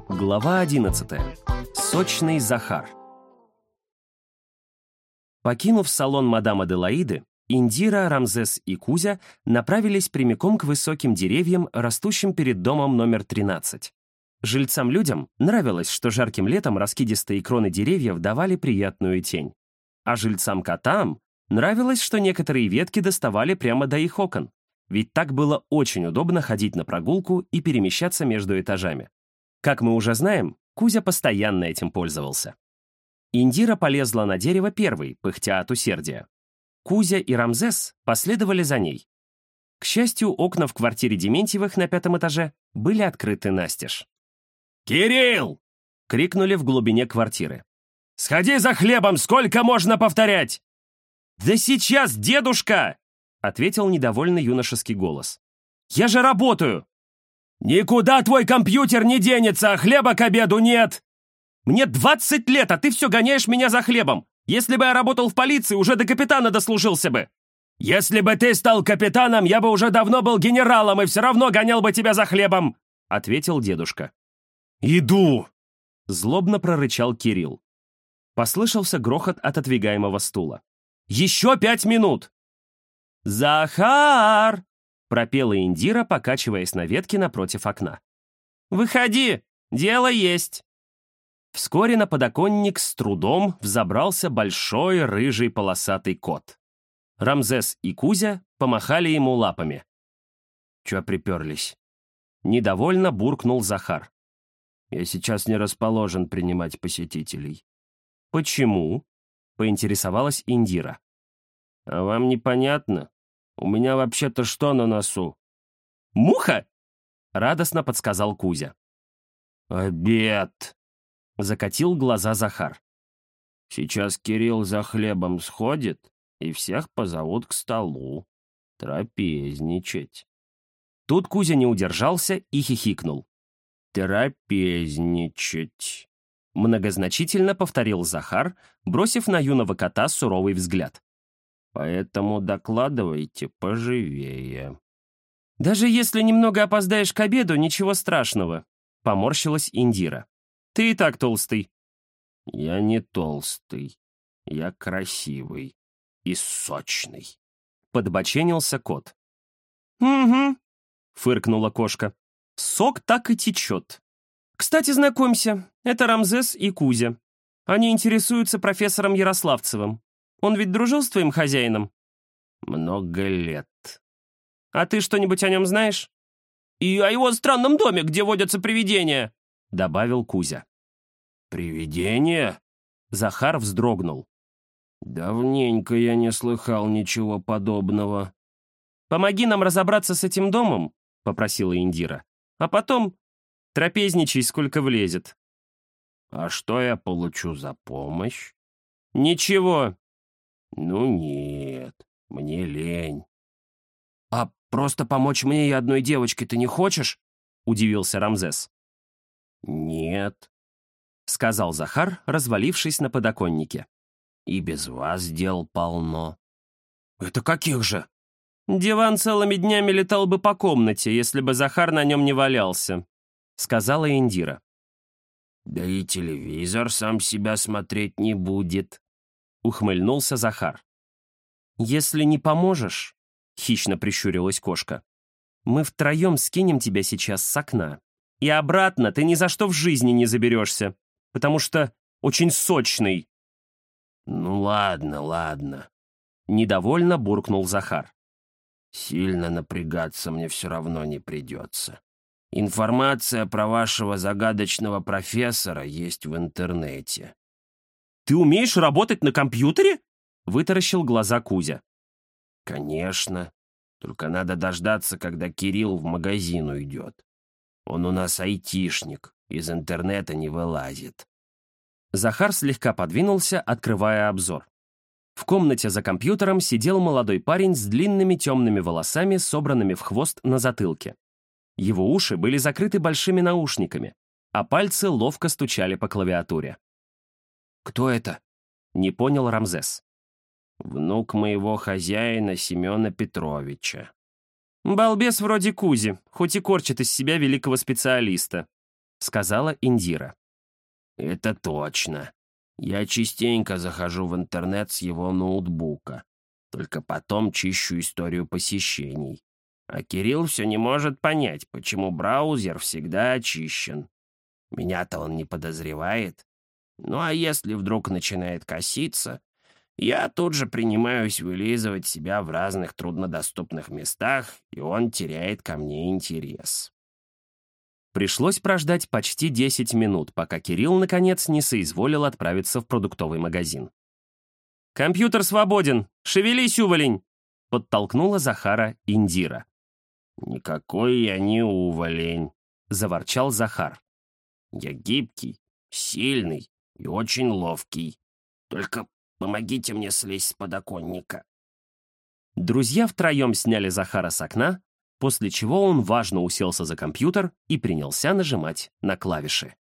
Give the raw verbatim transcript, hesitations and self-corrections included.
Глава одиннадцатая. Сочный Захар. Покинув салон мадам Аделаиды, Индира, Рамзес и Кузя направились прямиком к высоким деревьям, растущим перед домом номер тринадцать. Жильцам-людям нравилось, что жарким летом раскидистые кроны деревьев давали приятную тень. А жильцам-котам нравилось, что некоторые ветки доставали прямо до их окон. Ведь так было очень удобно ходить на прогулку и перемещаться между этажами. Как мы уже знаем, Кузя постоянно этим пользовался. Индира полезла на дерево первой, пыхтя от усердия. Кузя и Рамзес последовали за ней. К счастью, окна в квартире Дементьевых на пятом этаже были открыты настежь. «Кирилл!» — крикнули в глубине квартиры. «Сходи за хлебом, сколько можно повторять?» «Да сейчас, дедушка!» — ответил недовольный юношеский голос. «Я же работаю!» «Никуда твой компьютер не денется, а хлеба к обеду нет!» «Мне двадцать лет, а ты все гоняешь меня за хлебом! Если бы я работал в полиции, уже до капитана дослужился бы!» «Если бы ты стал капитаном, я бы уже давно был генералом и все равно гонял бы тебя за хлебом!» — ответил дедушка. «Иду!» — злобно прорычал Кирилл. Послышался грохот от отодвигаемого стула. «Еще пять минут!» «Захар!» — пропела Индира, покачиваясь на ветке напротив окна. «Выходи! Дело есть!» Вскоре на подоконник с трудом взобрался большой рыжий полосатый кот. Рамзес и Кузя помахали ему лапами. «Чё приперлись?» Недовольно буркнул Захар. «Я сейчас не расположен принимать посетителей». «Почему?» — поинтересовалась Индира. «А вам непонятно? У меня вообще-то что на носу?» «Муха!» — радостно подсказал Кузя. «Обед!» — закатил глаза Захар. «Сейчас Кирилл за хлебом сходит, и всех позовут к столу. Трапезничать». Тут Кузя не удержался и хихикнул. «Трапезничать», — многозначительно повторил Захар, бросив на юного кота суровый взгляд. «Поэтому докладывайте поживее». «Даже если немного опоздаешь к обеду, ничего страшного», — поморщилась Индира. «Ты и так толстый». «Я не толстый. Я красивый и сочный», — подбоченился кот. «Угу», — фыркнула кошка. «Сок так и течет. Кстати, знакомься, это Рамзес и Кузя. Они интересуются профессором Ярославцевым. Он ведь дружил с твоим хозяином?» «Много лет». «А ты что-нибудь о нем знаешь?» «И о его странном доме, где водятся привидения», — добавил Кузя. «Привидения?» Захар вздрогнул. «Давненько я не слыхал ничего подобного». «Помоги нам разобраться с этим домом», — попросила Индира. «А потом трапезничай, сколько влезет». «А что я получу за помощь?» «Ничего». «Ну нет, мне лень». «А просто помочь мне и одной девочке ты не хочешь?» — удивился Рамзес. «Нет», — сказал Захар, развалившись на подоконнике. «И без вас дел полно». «Это каких же?» «Диван целыми днями летал бы по комнате, если бы Захар на нем не валялся», — сказала Индира. «Да и телевизор сам себя смотреть не будет», — ухмыльнулся Захар. «Если не поможешь», — хищно прищурилась кошка, «мы втроем скинем тебя сейчас с окна. И обратно ты ни за что в жизни не заберешься, потому что очень сочный». «Ну ладно, ладно», — недовольно буркнул Захар. «Сильно напрягаться мне все равно не придется. Информация про вашего загадочного профессора есть в интернете». «Ты умеешь работать на компьютере?» — вытаращил глаза Кузя. «Конечно. Только надо дождаться, когда Кирилл в магазин уйдет. Он у нас айтишник, из интернета не вылазит». Захар слегка подвинулся, открывая обзор. В комнате за компьютером сидел молодой парень с длинными темными волосами, собранными в хвост на затылке. Его уши были закрыты большими наушниками, а пальцы ловко стучали по клавиатуре. «Кто это?» — не понял Рамзес. «Внук моего хозяина Семена Петровича». «Балбес вроде Кузи, хоть и корчит из себя великого специалиста», — сказала Индира. «Это точно. Я частенько захожу в интернет с его ноутбука. Только потом чищу историю посещений. А Кирилл все не может понять, почему браузер всегда очищен. Меня-то он не подозревает. Ну а если вдруг начинает коситься, я тут же принимаюсь вылизывать себя в разных труднодоступных местах, и он теряет ко мне интерес». Пришлось прождать почти десять минут, пока Кирилл, наконец, не соизволил отправиться в продуктовый магазин. «Компьютер свободен! Шевелись, уволень!» — подтолкнула Захара Индира. «Никакой я не уволень», — заворчал Захар. «Я гибкий, сильный и очень ловкий. Только помогите мне слезть с подоконника». Друзья втроем сняли Захара с окна, после чего он важно уселся за компьютер и принялся нажимать на клавиши.